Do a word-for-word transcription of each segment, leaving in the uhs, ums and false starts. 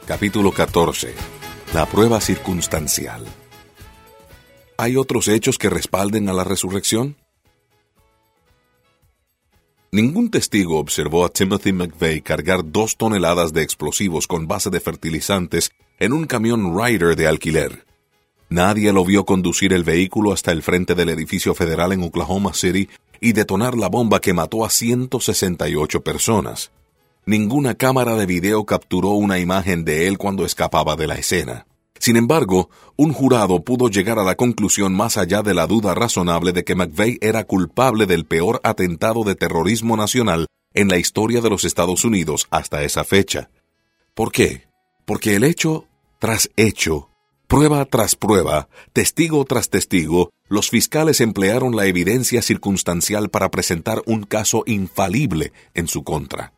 Capítulo catorce. La prueba circunstancial. ¿Hay otros hechos que respalden a la resurrección? Ningún testigo observó a Timothy McVeigh cargar dos toneladas de explosivos con base de fertilizantes en un camión Ryder de alquiler. Nadie lo vio conducir el vehículo hasta el frente del edificio federal en Oklahoma City y detonar la bomba que mató a ciento sesenta y ocho personas. Ninguna cámara de video capturó una imagen de él cuando escapaba de la escena. Sin embargo, un jurado pudo llegar a la conclusión más allá de la duda razonable de que McVeigh era culpable del peor atentado de terrorismo nacional en la historia de los Estados Unidos hasta esa fecha. ¿Por qué? Porque el hecho tras hecho, prueba tras prueba, testigo tras testigo, los fiscales emplearon la evidencia circunstancial para presentar un caso infalible en su contra.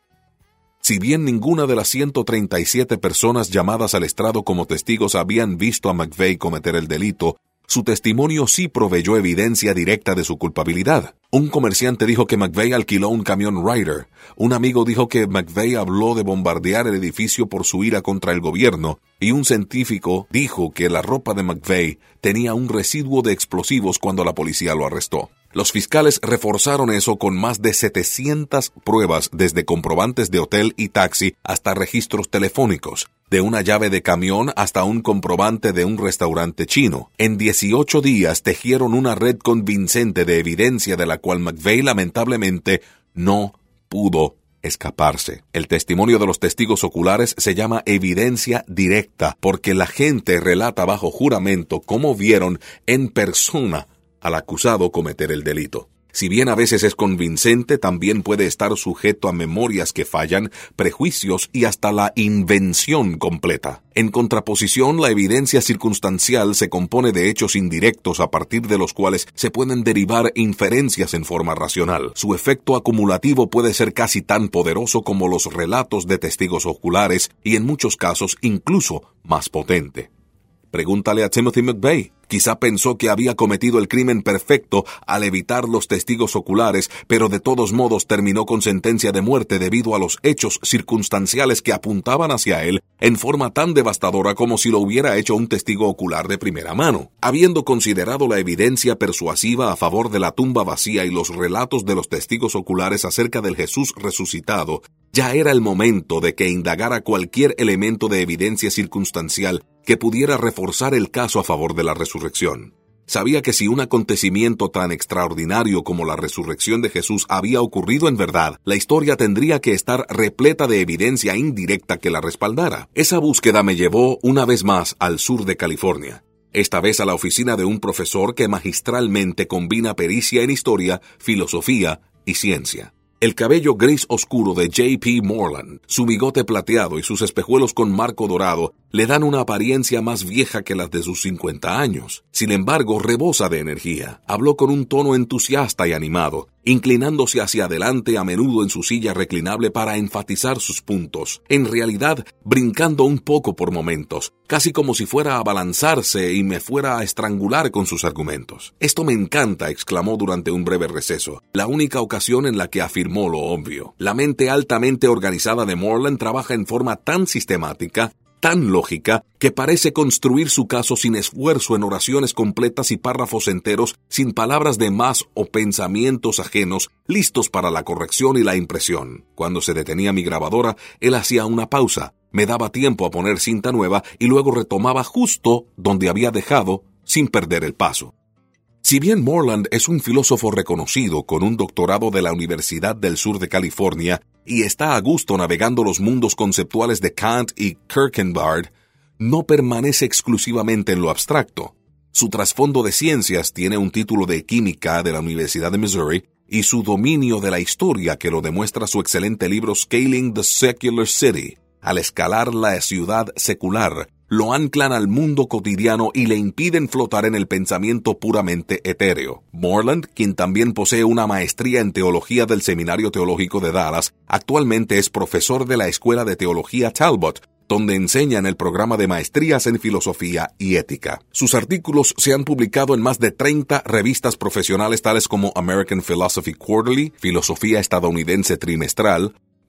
Si bien ninguna de las ciento treinta y siete personas llamadas al estrado como testigos habían visto a McVeigh cometer el delito, su testimonio sí proveyó evidencia directa de su culpabilidad. Un comerciante dijo que McVeigh alquiló un camión Ryder. Un amigo dijo que McVeigh habló de bombardear el edificio por su ira contra el gobierno. Y un científico dijo que la ropa de McVeigh tenía un residuo de explosivos cuando la policía lo arrestó. Los fiscales reforzaron eso con más de setecientas pruebas, desde comprobantes de hotel y taxi hasta registros telefónicos, de una llave de camión hasta un comprobante de un restaurante chino. En dieciocho días tejieron una red convincente de evidencia de la cual McVeigh lamentablemente no pudo escaparse. El testimonio de los testigos oculares se llama evidencia directa porque la gente relata bajo juramento cómo vieron en persona al acusado cometer el delito. Si bien a veces es convincente, también puede estar sujeto a memorias que fallan, prejuicios y hasta la invención completa. En contraposición, la evidencia circunstancial se compone de hechos indirectos a partir de los cuales se pueden derivar inferencias en forma racional. Su efecto acumulativo puede ser casi tan poderoso como los relatos de testigos oculares y en muchos casos incluso más potente. Pregúntale a Timothy McVeigh. Quizá pensó que había cometido el crimen perfecto al evitar los testigos oculares, pero de todos modos terminó con sentencia de muerte debido a los hechos circunstanciales que apuntaban hacia él en forma tan devastadora como si lo hubiera hecho un testigo ocular de primera mano. Habiendo considerado la evidencia persuasiva a favor de la tumba vacía y los relatos de los testigos oculares acerca del Jesús resucitado, ya era el momento de que indagara cualquier elemento de evidencia circunstancial que pudiera reforzar el caso a favor de la resurrección. Sabía que si un acontecimiento tan extraordinario como la resurrección de Jesús había ocurrido en verdad, la historia tendría que estar repleta de evidencia indirecta que la respaldara. Esa búsqueda me llevó una vez más al sur de California. Esta vez a la oficina de un profesor que magistralmente combina pericia en historia, filosofía y ciencia. El cabello gris oscuro de J P Moreland, su bigote plateado y sus espejuelos con marco dorado le dan una apariencia más vieja que las de sus cincuenta años. Sin embargo, rebosa de energía. Habló con un tono entusiasta y animado, inclinándose hacia adelante a menudo en su silla reclinable para enfatizar sus puntos, en realidad brincando un poco por momentos, casi como si fuera a abalanzarse y me fuera a estrangular con sus argumentos. «Esto me encanta», exclamó durante un breve receso, la única ocasión en la que afirmó lo obvio. La mente altamente organizada de Moreland trabaja en forma tan sistemática, tan lógica, que parece construir su caso sin esfuerzo en oraciones completas y párrafos enteros, sin palabras de más o pensamientos ajenos, listos para la corrección y la impresión. Cuando se detenía mi grabadora, él hacía una pausa, me daba tiempo a poner cinta nueva y luego retomaba justo donde había dejado, sin perder el paso. Si bien Moreland es un filósofo reconocido con un doctorado de la Universidad del Sur de California y está a gusto navegando los mundos conceptuales de Kant y Kierkegaard, no permanece exclusivamente en lo abstracto. Su trasfondo de ciencias tiene un título de química de la Universidad de Missouri y su dominio de la historia que lo demuestra su excelente libro Scaling the Secular City. Al escalar la ciudad secular, lo anclan al mundo cotidiano y le impiden flotar en el pensamiento puramente etéreo. Moreland, quien también posee una maestría en teología del Seminario Teológico de Dallas, actualmente es profesor de la Escuela de Teología Talbot, donde enseña en el programa de maestrías en filosofía y ética. Sus artículos se han publicado en más de treinta revistas profesionales tales como American Philosophy Quarterly, Filosofía Estadounidense Trimestral,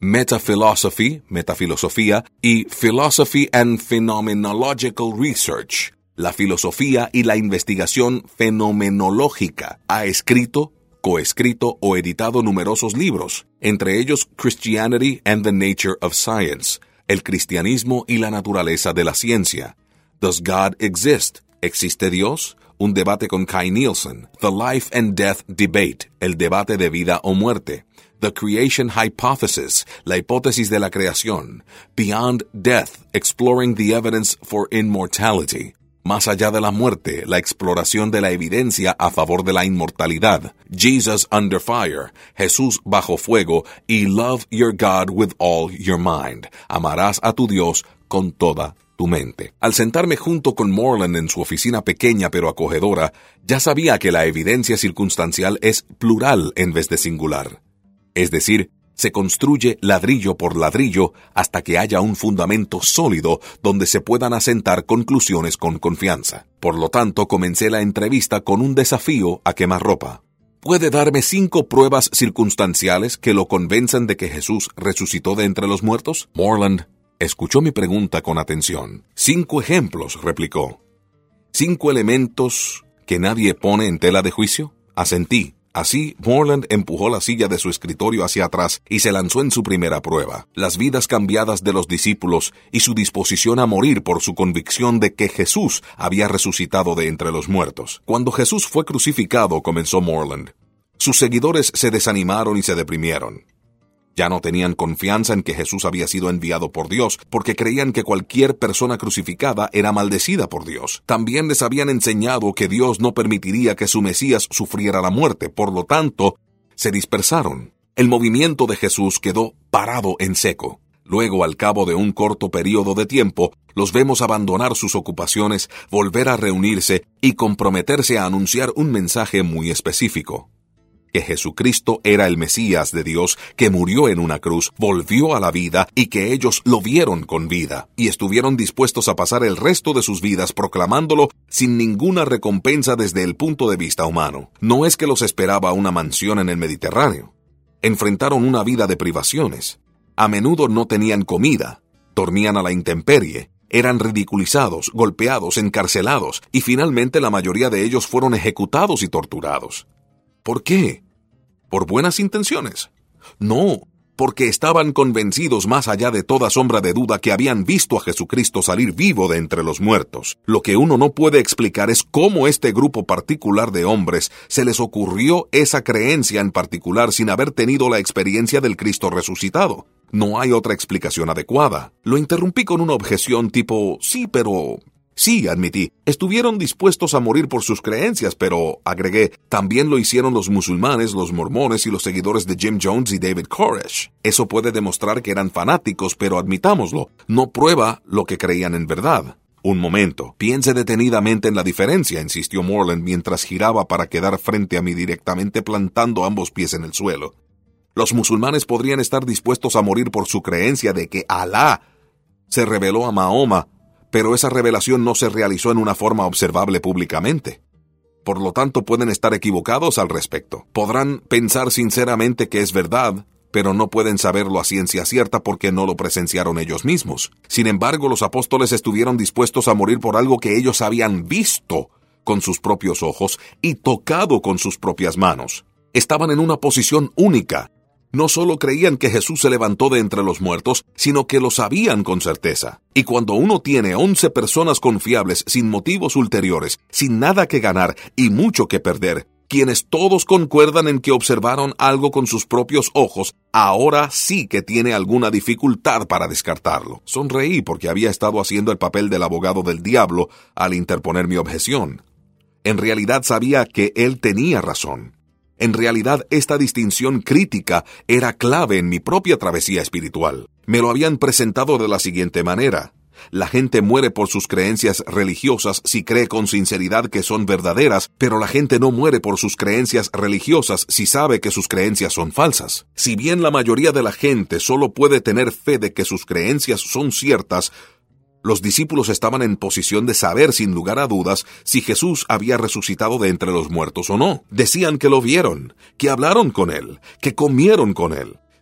Metaphilosophy, metafilosofía, y Philosophy and Phenomenological Research, la filosofía y la investigación fenomenológica. Ha escrito, coescrito o editado numerosos libros, entre ellos Christianity and the Nature of Science, el cristianismo y la naturaleza de la ciencia. Does God exist? ¿Existe Dios? Un debate con Kai Nielsen. The Life and Death Debate, el debate de vida o muerte. The Creation Hypothesis, la hipótesis de la creación. Beyond Death, Exploring the Evidence for Immortality. Más allá de la muerte, la exploración de la evidencia a favor de la inmortalidad. Jesus Under Fire, Jesús bajo fuego, y Love Your God with All Your Mind. Amarás a tu Dios con toda tu mente. Al sentarme junto con Moreland en su oficina pequeña pero acogedora, ya sabía que la evidencia circunstancial es plural en vez de singular. Es decir, se construye ladrillo por ladrillo hasta que haya un fundamento sólido donde se puedan asentar conclusiones con confianza. Por lo tanto, comencé la entrevista con un desafío a quemarropa. ¿Puede darme cinco pruebas circunstanciales que lo convenzan de que Jesús resucitó de entre los muertos? Moreland escuchó mi pregunta con atención. Cinco ejemplos, replicó. ¿Cinco elementos que nadie pone en tela de juicio? Asentí. Así, Moreland empujó la silla de su escritorio hacia atrás y se lanzó en su primera prueba, las vidas cambiadas de los discípulos y su disposición a morir por su convicción de que Jesús había resucitado de entre los muertos. Cuando Jesús fue crucificado, comenzó Moreland, sus seguidores se desanimaron y se deprimieron. Ya no tenían confianza en que Jesús había sido enviado por Dios, porque creían que cualquier persona crucificada era maldecida por Dios. También les habían enseñado que Dios no permitiría que su Mesías sufriera la muerte, por lo tanto, se dispersaron. El movimiento de Jesús quedó parado en seco. Luego, al cabo de un corto período de tiempo, los vemos abandonar sus ocupaciones, volver a reunirse y comprometerse a anunciar un mensaje muy específico. Que Jesucristo era el Mesías de Dios, que murió en una cruz, volvió a la vida y que ellos lo vieron con vida, y estuvieron dispuestos a pasar el resto de sus vidas proclamándolo sin ninguna recompensa desde el punto de vista humano. No es que los esperaba una mansión en el Mediterráneo. Enfrentaron una vida de privaciones. A menudo no tenían comida, dormían a la intemperie, eran ridiculizados, golpeados, encarcelados, y finalmente la mayoría de ellos fueron ejecutados y torturados. ¿Por qué? ¿Por buenas intenciones? No, porque estaban convencidos más allá de toda sombra de duda que habían visto a Jesucristo salir vivo de entre los muertos. Lo que uno no puede explicar es cómo este grupo particular de hombres se les ocurrió esa creencia en particular sin haber tenido la experiencia del Cristo resucitado. No hay otra explicación adecuada. Lo interrumpí con una objeción tipo, sí, pero... Sí, admití, estuvieron dispuestos a morir por sus creencias, pero, agregué, también lo hicieron los musulmanes, los mormones y los seguidores de Jim Jones y David Koresh. Eso puede demostrar que eran fanáticos, pero admitámoslo, no prueba lo que creían en verdad. Un momento, piense detenidamente en la diferencia, insistió Moreland mientras giraba para quedar frente a mí directamente plantando ambos pies en el suelo. Los musulmanes podrían estar dispuestos a morir por su creencia de que Alá se reveló a Mahoma, pero esa revelación no se realizó en una forma observable públicamente. Por lo tanto, pueden estar equivocados al respecto. Podrán pensar sinceramente que es verdad, pero no pueden saberlo a ciencia cierta porque no lo presenciaron ellos mismos. Sin embargo, los apóstoles estuvieron dispuestos a morir por algo que ellos habían visto con sus propios ojos y tocado con sus propias manos. Estaban en una posición única. No solo creían que Jesús se levantó de entre los muertos, sino que lo sabían con certeza. Y cuando uno tiene once personas confiables, sin motivos ulteriores, sin nada que ganar y mucho que perder, quienes todos concuerdan en que observaron algo con sus propios ojos, ahora sí que tiene alguna dificultad para descartarlo. Sonreí porque había estado haciendo el papel del abogado del diablo al interponer mi objeción. En realidad sabía que él tenía razón. En realidad, esta distinción crítica era clave en mi propia travesía espiritual. Me lo habían presentado de la siguiente manera. La gente muere por sus creencias religiosas si cree con sinceridad que son verdaderas, pero la gente no muere por sus creencias religiosas si sabe que sus creencias son falsas. Si bien la mayoría de la gente solo puede tener fe de que sus creencias son ciertas, los discípulos estaban en posición de saber sin lugar a dudas si Jesús había resucitado de entre los muertos o no. Decían que lo vieron, que hablaron con él, que comieron con él.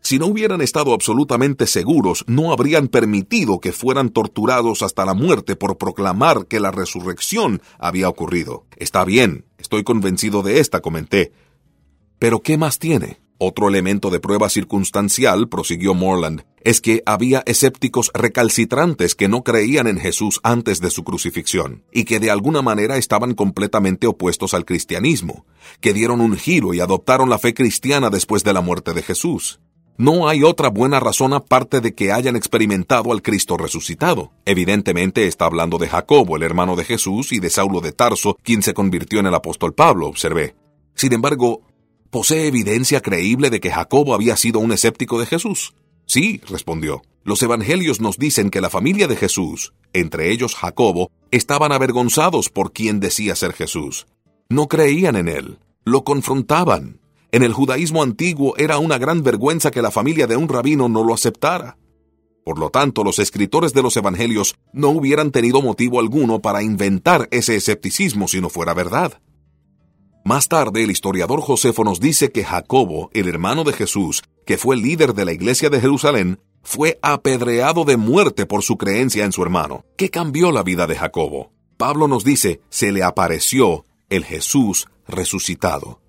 Si no hubieran estado absolutamente seguros, no habrían permitido que fueran torturados hasta la muerte por proclamar que la resurrección había ocurrido. Está bien, estoy convencido de esta, comenté. ¿Pero qué más tiene? Otro elemento de prueba circunstancial, prosiguió Moreland, es que había escépticos recalcitrantes que no creían en Jesús antes de su crucifixión, y que de alguna manera estaban completamente opuestos al cristianismo, que dieron un giro y adoptaron la fe cristiana después de la muerte de Jesús. No hay otra buena razón aparte de que hayan experimentado al Cristo resucitado. Evidentemente está hablando de Jacobo, el hermano de Jesús, y de Saulo de Tarso, quien se convirtió en el apóstol Pablo, observé. Sin embargo, ¿posee evidencia creíble de que Jacobo había sido un escéptico de Jesús? Sí, respondió. Los evangelios nos dicen que la familia de Jesús, entre ellos Jacobo, estaban avergonzados por quien decía ser Jesús. No creían en él, lo confrontaban. En el judaísmo antiguo era una gran vergüenza que la familia de un rabino no lo aceptara. Por lo tanto, los escritores de los evangelios no hubieran tenido motivo alguno para inventar ese escepticismo si no fuera verdad. Más tarde, el historiador Josefo nos dice que Jacobo, el hermano de Jesús, que fue el líder de la iglesia de Jerusalén, fue apedreado de muerte por su creencia en su hermano. ¿Qué cambió la vida de Jacobo? Pablo nos dice, se le apareció el Jesús resucitado.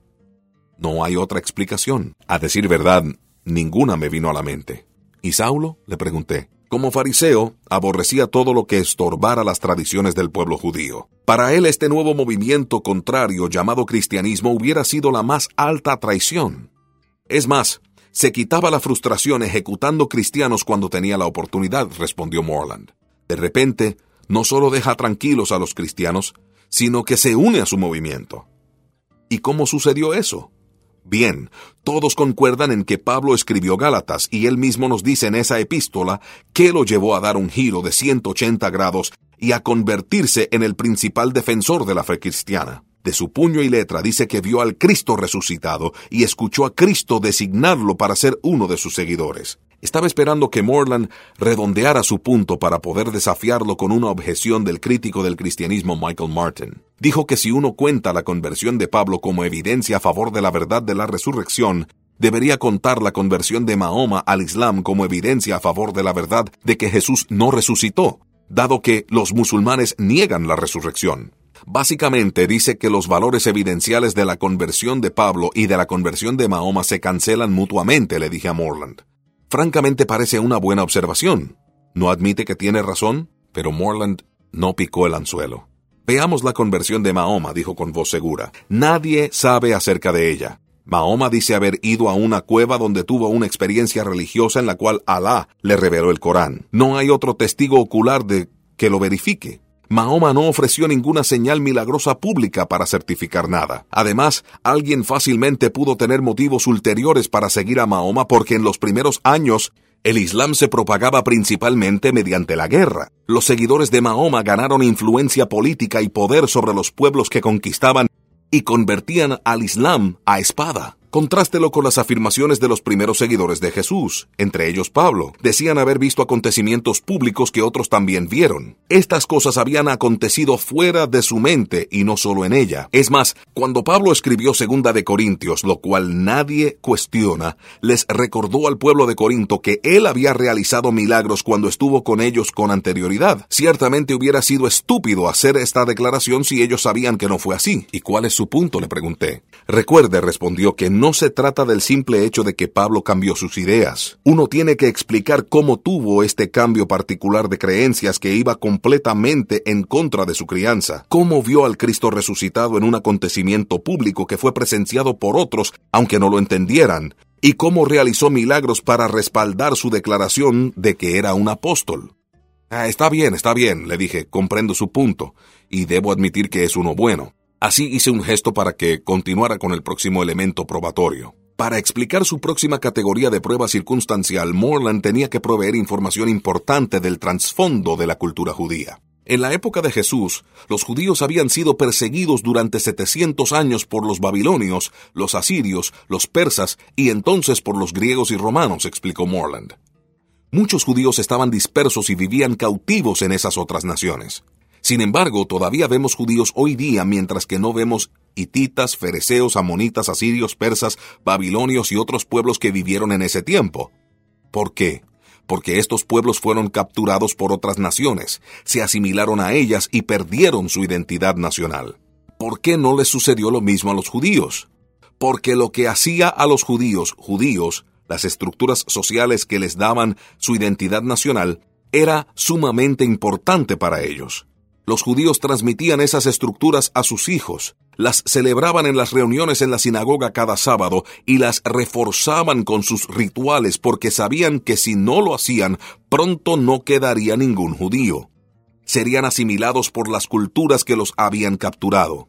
No hay otra explicación. A decir verdad, ninguna me vino a la mente. ¿Y Saulo?, le pregunté. Como fariseo, aborrecía todo lo que estorbara las tradiciones del pueblo judío. Para él, este nuevo movimiento contrario llamado cristianismo hubiera sido la más alta traición. Es más, se quitaba la frustración ejecutando cristianos cuando tenía la oportunidad, respondió Moreland. De repente, no solo deja tranquilos a los cristianos, sino que se une a su movimiento. ¿Y cómo sucedió eso? Bien, todos concuerdan en que Pablo escribió Gálatas y él mismo nos dice en esa epístola que lo llevó a dar un giro de ciento ochenta grados y a convertirse en el principal defensor de la fe cristiana. De su puño y letra dice que vio al Cristo resucitado y escuchó a Cristo designarlo para ser uno de sus seguidores. Estaba esperando que Moreland redondeara su punto para poder desafiarlo con una objeción del crítico del cristianismo Michael Martin. Dijo que si uno cuenta la conversión de Pablo como evidencia a favor de la verdad de la resurrección, debería contar la conversión de Mahoma al Islam como evidencia a favor de la verdad de que Jesús no resucitó, dado que los musulmanes niegan la resurrección. Básicamente dice que los valores evidenciales de la conversión de Pablo y de la conversión de Mahoma se cancelan mutuamente, le dije a Moreland. Francamente parece una buena observación. No admite que tiene razón, pero Moreland no picó el anzuelo. Veamos la conversión de Mahoma, dijo con voz segura. Nadie sabe acerca de ella. Mahoma dice haber ido a una cueva donde tuvo una experiencia religiosa en la cual Alá le reveló el Corán. No hay otro testigo ocular de que lo verifique. Mahoma no ofreció ninguna señal milagrosa pública para certificar nada. Además, alguien fácilmente pudo tener motivos ulteriores para seguir a Mahoma porque en los primeros años el Islam se propagaba principalmente mediante la guerra. Los seguidores de Mahoma ganaron influencia política y poder sobre los pueblos que conquistaban y convertían al Islam a espada. Contrástelo con las afirmaciones de los primeros seguidores de Jesús, entre ellos Pablo. Decían haber visto acontecimientos públicos que otros también vieron. Estas cosas habían acontecido fuera de su mente y no solo en ella. Es más, cuando Pablo escribió Segunda de Corintios, lo cual nadie cuestiona, les recordó al pueblo de Corinto que él había realizado milagros cuando estuvo con ellos con anterioridad. Ciertamente hubiera sido estúpido hacer esta declaración si ellos sabían que no fue así. ¿Y cuál es su punto?, le pregunté. Recuerde, respondió, que no se trata del simple hecho de que Pablo cambió sus ideas. Uno tiene que explicar cómo tuvo este cambio particular de creencias que iba completamente en contra de su crianza. Cómo vio al Cristo resucitado en un acontecimiento público que fue presenciado por otros, aunque no lo entendieran. Y cómo realizó milagros para respaldar su declaración de que era un apóstol. Ah, está bien, está bien, le dije, comprendo su punto, y debo admitir que es uno bueno. Así hice un gesto para que continuara con el próximo elemento probatorio. Para explicar su próxima categoría de prueba circunstancial, Moreland tenía que proveer información importante del trasfondo de la cultura judía. En la época de Jesús, los judíos habían sido perseguidos durante setecientos años por los babilonios, los asirios, los persas y entonces por los griegos y romanos, explicó Moreland. Muchos judíos estaban dispersos y vivían cautivos en esas otras naciones. Sin embargo, todavía vemos judíos hoy día mientras que no vemos hititas, fereceos, amonitas, asirios, persas, babilonios y otros pueblos que vivieron en ese tiempo. ¿Por qué? Porque estos pueblos fueron capturados por otras naciones, se asimilaron a ellas y perdieron su identidad nacional. ¿Por qué no les sucedió lo mismo a los judíos? Porque lo que hacía a los judíos judíos, las estructuras sociales que les daban su identidad nacional, era sumamente importante para ellos. Los judíos transmitían esas estructuras a sus hijos, las celebraban en las reuniones en la sinagoga cada sábado y las reforzaban con sus rituales porque sabían que si no lo hacían, pronto no quedaría ningún judío. Serían asimilados por las culturas que los habían capturado.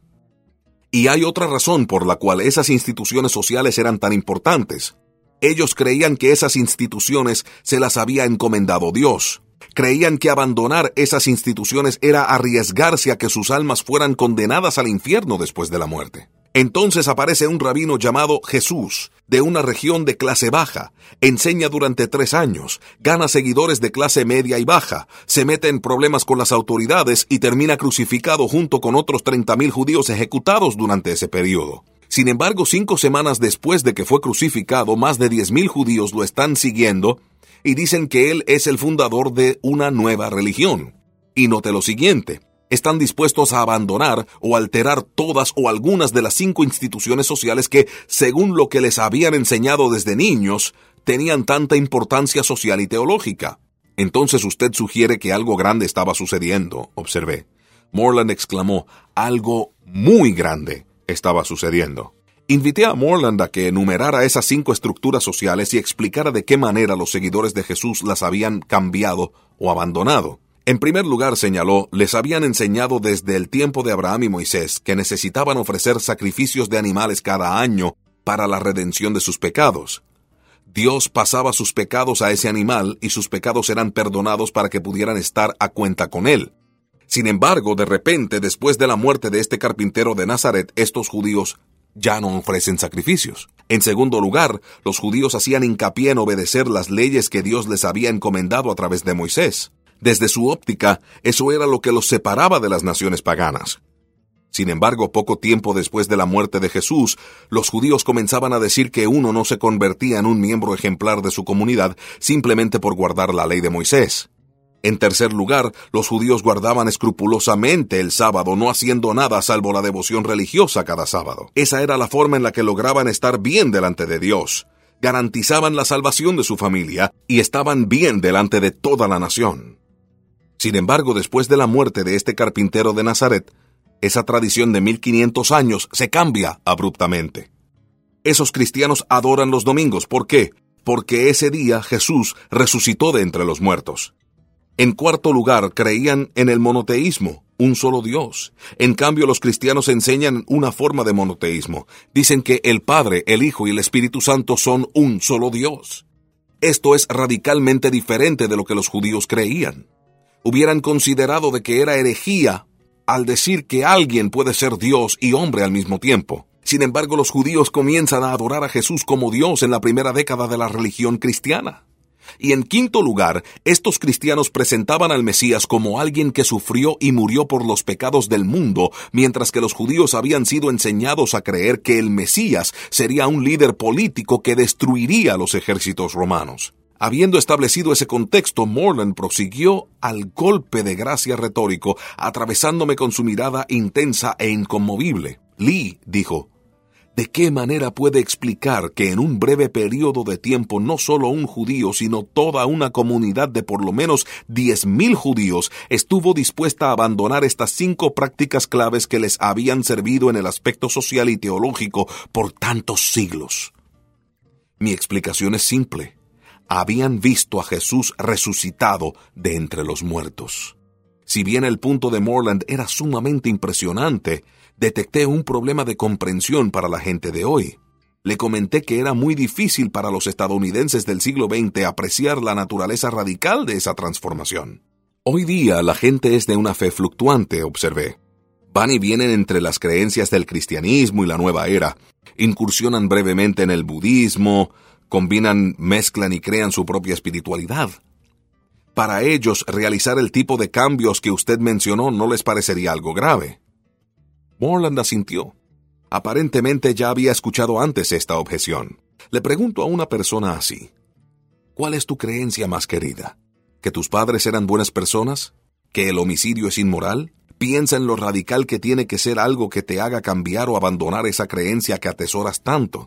Y hay otra razón por la cual esas instituciones sociales eran tan importantes. Ellos creían que esas instituciones se las había encomendado Dios. Creían que abandonar esas instituciones era arriesgarse a que sus almas fueran condenadas al infierno después de la muerte. Entonces aparece un rabino llamado Jesús, de una región de clase baja, enseña durante tres años, gana seguidores de clase media y baja, se mete en problemas con las autoridades y termina crucificado junto con otros treinta mil judíos ejecutados durante ese periodo. Sin embargo, cinco semanas después de que fue crucificado, más de diez mil judíos lo están siguiendo y dicen que él es el fundador de una nueva religión. Y note lo siguiente, están dispuestos a abandonar o alterar todas o algunas de las cinco instituciones sociales que, según lo que les habían enseñado desde niños, tenían tanta importancia social y teológica. Entonces usted sugiere que algo grande estaba sucediendo, observé. Moreland exclamó, algo muy grande estaba sucediendo. Invité a Moreland a que enumerara esas cinco estructuras sociales y explicara de qué manera los seguidores de Jesús las habían cambiado o abandonado. En primer lugar, señaló, les habían enseñado desde el tiempo de Abraham y Moisés que necesitaban ofrecer sacrificios de animales cada año para la redención de sus pecados. Dios pasaba sus pecados a ese animal y sus pecados eran perdonados para que pudieran estar a cuenta con él. Sin embargo, de repente, después de la muerte de este carpintero de Nazaret, estos judíos ya no ofrecen sacrificios. En segundo lugar, los judíos hacían hincapié en obedecer las leyes que Dios les había encomendado a través de Moisés. Desde su óptica, eso era lo que los separaba de las naciones paganas. Sin embargo, poco tiempo después de la muerte de Jesús, los judíos comenzaban a decir que uno no se convertía en un miembro ejemplar de su comunidad simplemente por guardar la ley de Moisés. En tercer lugar, los judíos guardaban escrupulosamente el sábado, no haciendo nada salvo la devoción religiosa cada sábado. Esa era la forma en la que lograban estar bien delante de Dios. Garantizaban la salvación de su familia y estaban bien delante de toda la nación. Sin embargo, después de la muerte de este carpintero de Nazaret, esa tradición de mil quinientos años se cambia abruptamente. Esos cristianos adoran los domingos. ¿Por qué? Porque ese día Jesús resucitó de entre los muertos. En cuarto lugar, creían en el monoteísmo, un solo Dios. En cambio, los cristianos enseñan una forma de monoteísmo. Dicen que el Padre, el Hijo y el Espíritu Santo son un solo Dios. Esto es radicalmente diferente de lo que los judíos creían. Hubieran considerado de que era herejía al decir que alguien puede ser Dios y hombre al mismo tiempo. Sin embargo, los judíos comienzan a adorar a Jesús como Dios en la primera década de la religión cristiana. Y en quinto lugar, estos cristianos presentaban al Mesías como alguien que sufrió y murió por los pecados del mundo, mientras que los judíos habían sido enseñados a creer que el Mesías sería un líder político que destruiría a los ejércitos romanos. Habiendo establecido ese contexto, Moreland prosiguió al golpe de gracia retórico, atravesándome con su mirada intensa e inconmovible. Lee dijo, ¿de qué manera puede explicar que en un breve periodo de tiempo no solo un judío, sino toda una comunidad de por lo menos diez mil judíos estuvo dispuesta a abandonar estas cinco prácticas claves que les habían servido en el aspecto social y teológico por tantos siglos? Mi explicación es simple. Habían visto a Jesús resucitado de entre los muertos. Si bien el punto de Moreland era sumamente impresionante, detecté un problema de comprensión para la gente de hoy. Le comenté que era muy difícil para los estadounidenses del siglo veinte apreciar la naturaleza radical de esa transformación. Hoy día la gente es de una fe fluctuante, observé. Van y vienen entre las creencias del cristianismo y la nueva era. Incursionan brevemente en el budismo, combinan, mezclan y crean su propia espiritualidad. Para ellos, realizar el tipo de cambios que usted mencionó no les parecería algo grave. Moreland asintió. Aparentemente ya había escuchado antes esta objeción. Le pregunto a una persona así: ¿cuál es tu creencia más querida? ¿Que tus padres eran buenas personas? ¿Que el homicidio es inmoral? Piensa en lo radical que tiene que ser algo que te haga cambiar o abandonar esa creencia que atesoras tanto.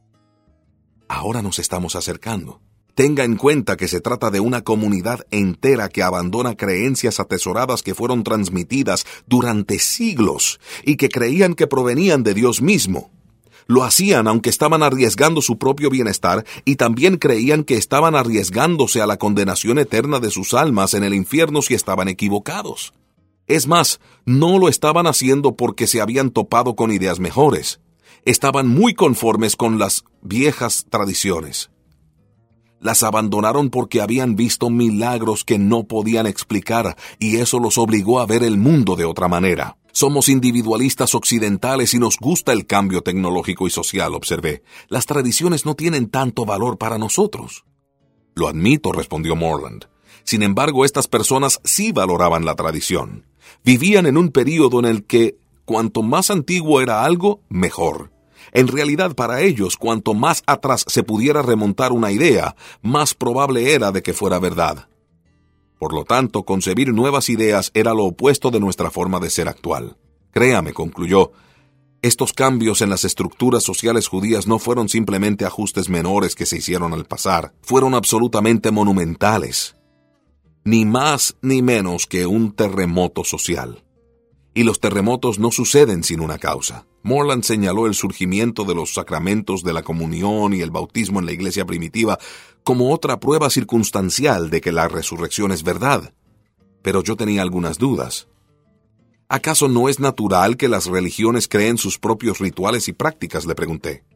Ahora nos estamos acercando. Tenga en cuenta que se trata de una comunidad entera que abandona creencias atesoradas que fueron transmitidas durante siglos y que creían que provenían de Dios mismo. Lo hacían aunque estaban arriesgando su propio bienestar y también creían que estaban arriesgándose a la condenación eterna de sus almas en el infierno si estaban equivocados. Es más, no lo estaban haciendo porque se habían topado con ideas mejores. Estaban muy conformes con las viejas tradiciones. Las abandonaron porque habían visto milagros que no podían explicar y eso los obligó a ver el mundo de otra manera. Somos individualistas occidentales y nos gusta el cambio tecnológico y social, observé. Las tradiciones no tienen tanto valor para nosotros. Lo admito, respondió Moreland. Sin embargo, estas personas sí valoraban la tradición. Vivían en un período en el que cuanto más antiguo era algo, mejor. En realidad, para ellos, cuanto más atrás se pudiera remontar una idea, más probable era de que fuera verdad. Por lo tanto, concebir nuevas ideas era lo opuesto de nuestra forma de ser actual. Créame, concluyó, estos cambios en las estructuras sociales judías no fueron simplemente ajustes menores que se hicieron al pasar, fueron absolutamente monumentales. Ni más ni menos que un terremoto social. Y los terremotos no suceden sin una causa. Moreland señaló el surgimiento de los sacramentos de la comunión y el bautismo en la iglesia primitiva como otra prueba circunstancial de que la resurrección es verdad. Pero yo tenía algunas dudas. ¿Acaso no es natural que las religiones creen sus propios rituales y prácticas?, le pregunté.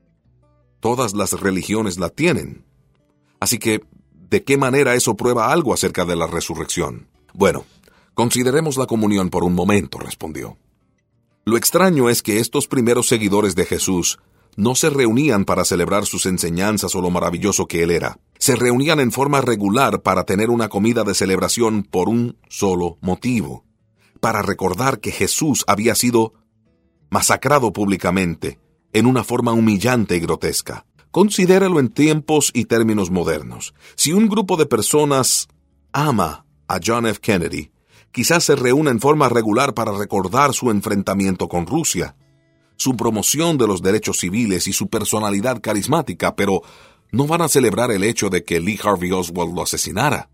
Todas las religiones la tienen. Así que, ¿de qué manera eso prueba algo acerca de la resurrección? Bueno, consideremos la comunión por un momento, respondió. Lo extraño es que estos primeros seguidores de Jesús no se reunían para celebrar sus enseñanzas o lo maravilloso que Él era. Se reunían en forma regular para tener una comida de celebración por un solo motivo, para recordar que Jesús había sido masacrado públicamente, en una forma humillante y grotesca. Considéralo en tiempos y términos modernos. Si un grupo de personas ama a John F. Kennedy, quizás se reúna en forma regular para recordar su enfrentamiento con Rusia, su promoción de los derechos civiles y su personalidad carismática, pero no van a celebrar el hecho de que Lee Harvey Oswald lo asesinara.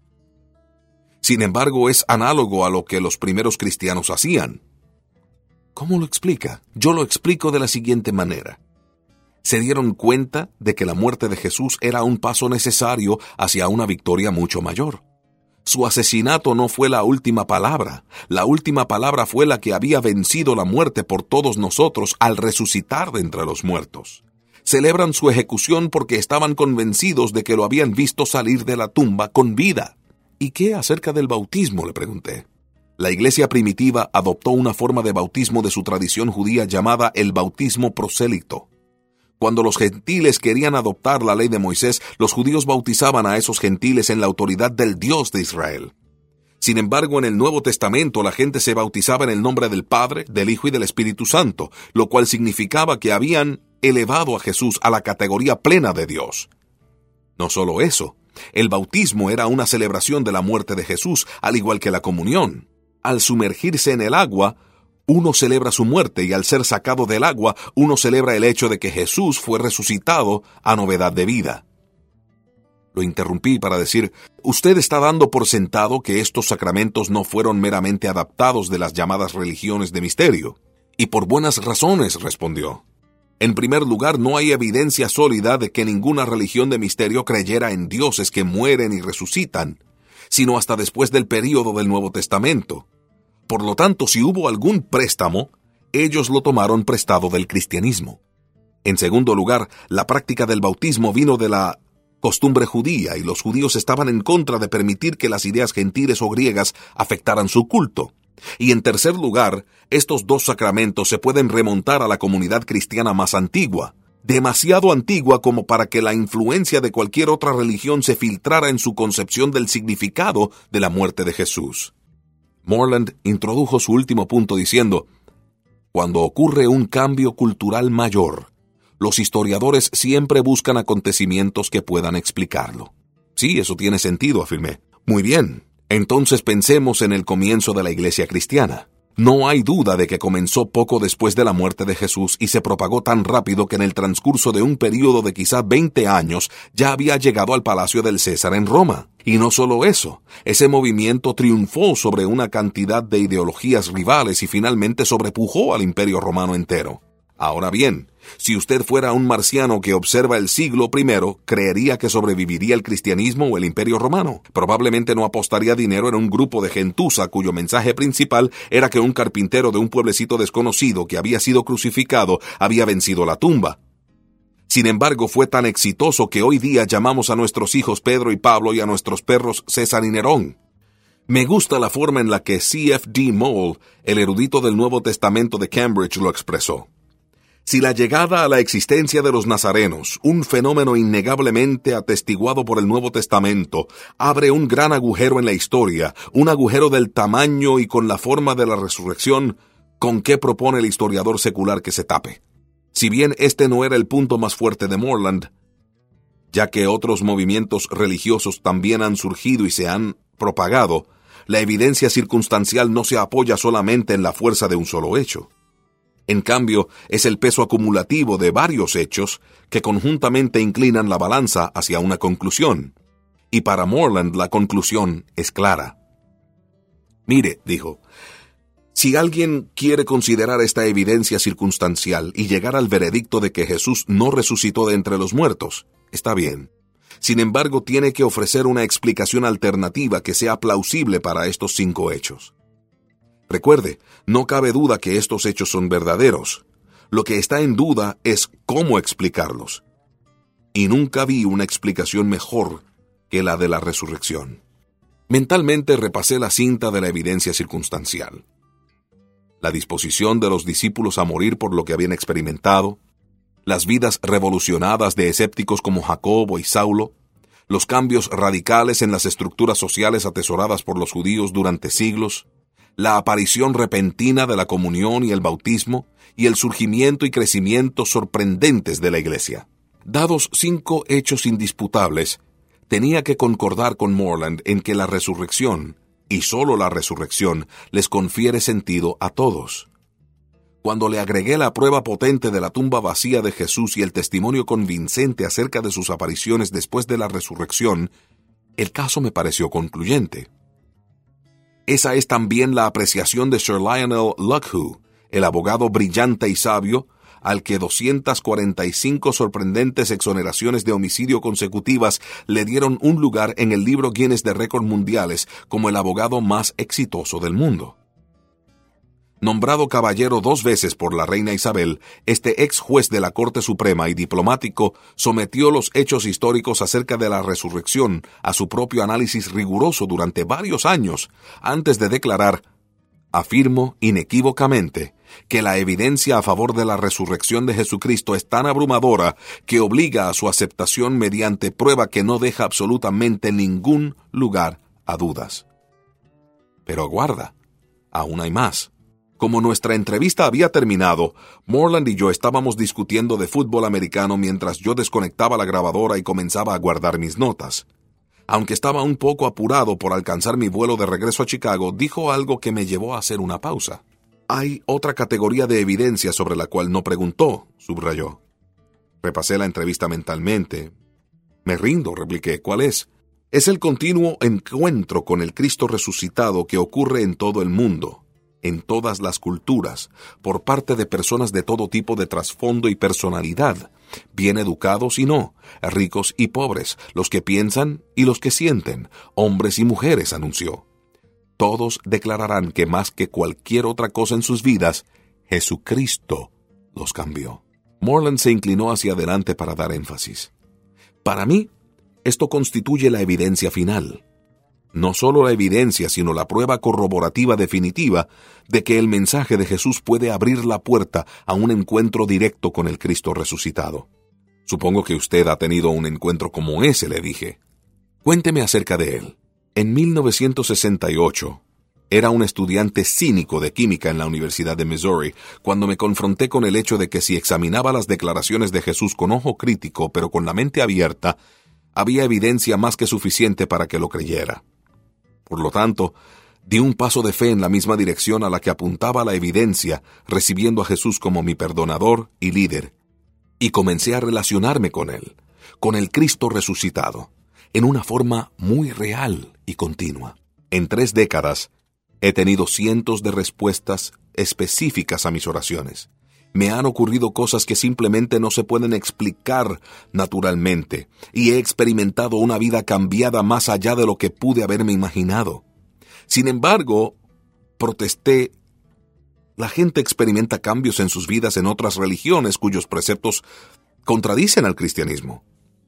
Sin embargo, es análogo a lo que los primeros cristianos hacían. ¿Cómo lo explica? Yo lo explico de la siguiente manera. Se dieron cuenta de que la muerte de Jesús era un paso necesario hacia una victoria mucho mayor. Su asesinato no fue la última palabra. La última palabra fue la que había vencido la muerte por todos nosotros al resucitar de entre los muertos. Celebran su ejecución porque estaban convencidos de que lo habían visto salir de la tumba con vida. ¿Y qué acerca del bautismo?, le pregunté. La iglesia primitiva adoptó una forma de bautismo de su tradición judía llamada el bautismo prosélito. Cuando los gentiles querían adoptar la ley de Moisés, los judíos bautizaban a esos gentiles en la autoridad del Dios de Israel. Sin embargo, en el Nuevo Testamento la gente se bautizaba en el nombre del Padre, del Hijo y del Espíritu Santo, lo cual significaba que habían elevado a Jesús a la categoría plena de Dios. No solo eso, el bautismo era una celebración de la muerte de Jesús, al igual que la comunión. Al sumergirse en el agua, uno celebra su muerte y al ser sacado del agua, uno celebra el hecho de que Jesús fue resucitado a novedad de vida. Lo interrumpí para decir, usted está dando por sentado que estos sacramentos no fueron meramente adaptados de las llamadas religiones de misterio. Y por buenas razones, respondió. En primer lugar, no hay evidencia sólida de que ninguna religión de misterio creyera en dioses que mueren y resucitan, sino hasta después del período del Nuevo Testamento. Por lo tanto, si hubo algún préstamo, ellos lo tomaron prestado del cristianismo. En segundo lugar, la práctica del bautismo vino de la costumbre judía y los judíos estaban en contra de permitir que las ideas gentiles o griegas afectaran su culto. Y en tercer lugar, estos dos sacramentos se pueden remontar a la comunidad cristiana más antigua, demasiado antigua como para que la influencia de cualquier otra religión se filtrara en su concepción del significado de la muerte de Jesús. Moreland introdujo su último punto diciendo, Cuando ocurre un cambio cultural mayor, los historiadores siempre buscan acontecimientos que puedan explicarlo. Sí, eso tiene sentido, afirmé. Muy bien, entonces pensemos en el comienzo de la iglesia cristiana. No hay duda de que comenzó poco después de la muerte de Jesús y se propagó tan rápido que en el transcurso de un período de quizá veinte años ya había llegado al palacio del César en Roma. Y no solo eso, ese movimiento triunfó sobre una cantidad de ideologías rivales y finalmente sobrepujó al imperio romano entero. Ahora bien, si usted fuera un marciano que observa el siglo primero, ¿creería que sobreviviría el cristianismo o el imperio romano? Probablemente no apostaría dinero en un grupo de gentuza cuyo mensaje principal era que un carpintero de un pueblecito desconocido que había sido crucificado había vencido la tumba. Sin embargo, fue tan exitoso que hoy día llamamos a nuestros hijos Pedro y Pablo y a nuestros perros César y Nerón. Me gusta la forma en la que C F D Moule, el erudito del Nuevo Testamento de Cambridge, lo expresó. Si la llegada a la existencia de los nazarenos, un fenómeno innegablemente atestiguado por el Nuevo Testamento, abre un gran agujero en la historia, un agujero del tamaño y con la forma de la resurrección, ¿con qué propone el historiador secular que se tape? Si bien este no era el punto más fuerte de Moreland, ya que otros movimientos religiosos también han surgido y se han propagado, la evidencia circunstancial no se apoya solamente en la fuerza de un solo hecho. En cambio, es el peso acumulativo de varios hechos que conjuntamente inclinan la balanza hacia una conclusión. Y para Moreland la conclusión es clara. Mire, dijo, si alguien quiere considerar esta evidencia circunstancial y llegar al veredicto de que Jesús no resucitó de entre los muertos, está bien. Sin embargo, tiene que ofrecer una explicación alternativa que sea plausible para estos cinco hechos. Recuerde, no cabe duda que estos hechos son verdaderos. Lo que está en duda es cómo explicarlos. Y nunca vi una explicación mejor que la de la resurrección. Mentalmente repasé la cinta de la evidencia circunstancial. La disposición de los discípulos a morir por lo que habían experimentado, las vidas revolucionadas de escépticos como Jacobo y Saulo, los cambios radicales en las estructuras sociales atesoradas por los judíos durante siglos, la aparición repentina de la comunión y el bautismo, y el surgimiento y crecimiento sorprendentes de la Iglesia. Dados cinco hechos indisputables, tenía que concordar con Moreland en que la resurrección, y sólo la resurrección, les confiere sentido a todos. Cuando le agregué la prueba potente de la tumba vacía de Jesús y el testimonio convincente acerca de sus apariciones después de la resurrección, el caso me pareció concluyente. Esa es también la apreciación de Sir Lionel Luckhoo, el abogado brillante y sabio, al que doscientas cuarenta y cinco sorprendentes exoneraciones de homicidio consecutivas le dieron un lugar en el libro Guinness de récords mundiales como el abogado más exitoso del mundo. Nombrado caballero dos veces por la reina Isabel, este ex juez de la Corte Suprema y diplomático sometió los hechos históricos acerca de la resurrección a su propio análisis riguroso durante varios años, antes de declarar, afirmo inequívocamente, que la evidencia a favor de la resurrección de Jesucristo es tan abrumadora que obliga a su aceptación mediante prueba que no deja absolutamente ningún lugar a dudas. Pero aguarda, aún hay más. Como nuestra entrevista había terminado, Moreland y yo estábamos discutiendo de fútbol americano mientras yo desconectaba la grabadora y comenzaba a guardar mis notas. Aunque estaba un poco apurado por alcanzar mi vuelo de regreso a Chicago, dijo algo que me llevó a hacer una pausa. Hay otra categoría de evidencia sobre la cual no preguntó, subrayó. Repasé la entrevista mentalmente. Me rindo, repliqué. ¿Cuál es? Es el continuo encuentro con el Cristo resucitado que ocurre en todo el mundo, en todas las culturas, por parte de personas de todo tipo de trasfondo y personalidad, bien educados y no, ricos y pobres, los que piensan y los que sienten, hombres y mujeres, anunció. Todos declararán que más que cualquier otra cosa en sus vidas, Jesucristo los cambió. Moreland se inclinó hacia adelante para dar énfasis. Para mí, esto constituye la evidencia final. No solo la evidencia, sino la prueba corroborativa definitiva de que el mensaje de Jesús puede abrir la puerta a un encuentro directo con el Cristo resucitado. Supongo que usted ha tenido un encuentro como ese, le dije. Cuénteme acerca de él. En mil novecientos sesenta y ocho, Era un estudiante cínico de química en la Universidad de Missouri cuando me confronté con el hecho de que si examinaba las declaraciones de Jesús con ojo crítico pero con la mente abierta, había evidencia más que suficiente para que lo creyera. Por lo tanto, di un paso de fe en la misma dirección a la que apuntaba la evidencia, recibiendo a Jesús como mi perdonador y líder, y comencé a relacionarme con Él, con el Cristo resucitado, en una forma muy real y continua. En tres décadas, he tenido cientos de respuestas específicas a mis oraciones. Me han ocurrido cosas que simplemente no se pueden explicar naturalmente, y he experimentado una vida cambiada más allá de lo que pude haberme imaginado. Sin embargo, protesté, la gente experimenta cambios en sus vidas en otras religiones cuyos preceptos contradicen al cristianismo.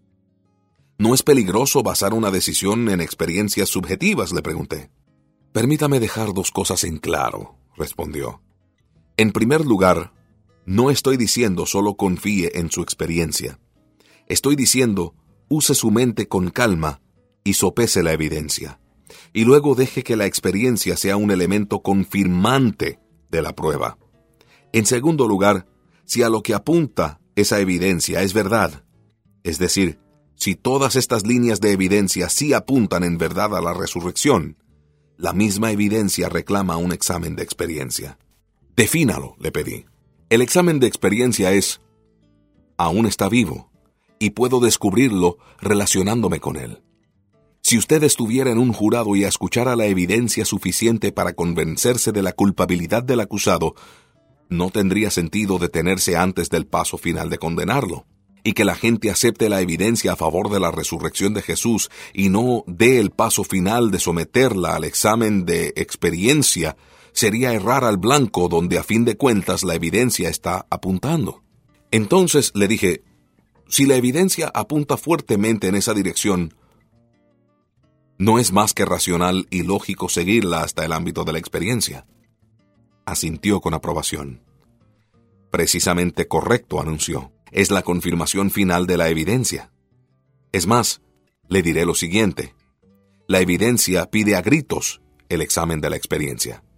¿No es peligroso basar una decisión en experiencias subjetivas?, le pregunté. Permítame dejar dos cosas en claro, respondió. En primer lugar, no estoy diciendo solo confíe en su experiencia. Estoy diciendo, use su mente con calma y sopese la evidencia. Y luego deje que la experiencia sea un elemento confirmante de la prueba. En segundo lugar, si a lo que apunta esa evidencia es verdad, es decir, si todas estas líneas de evidencia sí apuntan en verdad a la resurrección, la misma evidencia reclama un examen de experiencia. Defínalo, le pedí. El examen de experiencia es, aún está vivo, y puedo descubrirlo relacionándome con él. Si usted estuviera en un jurado y escuchara la evidencia suficiente para convencerse de la culpabilidad del acusado, no tendría sentido detenerse antes del paso final de condenarlo. Y que la gente acepte la evidencia a favor de la resurrección de Jesús y no dé el paso final de someterla al examen de experiencia sería errar al blanco donde a fin de cuentas la evidencia está apuntando. Entonces le dije, si la evidencia apunta fuertemente en esa dirección, no es más que racional y lógico seguirla hasta el ámbito de la experiencia. Asintió con aprobación. Precisamente correcto, anunció. Es la confirmación final de la evidencia. Es más, le diré lo siguiente. La evidencia pide a gritos el examen de la experiencia.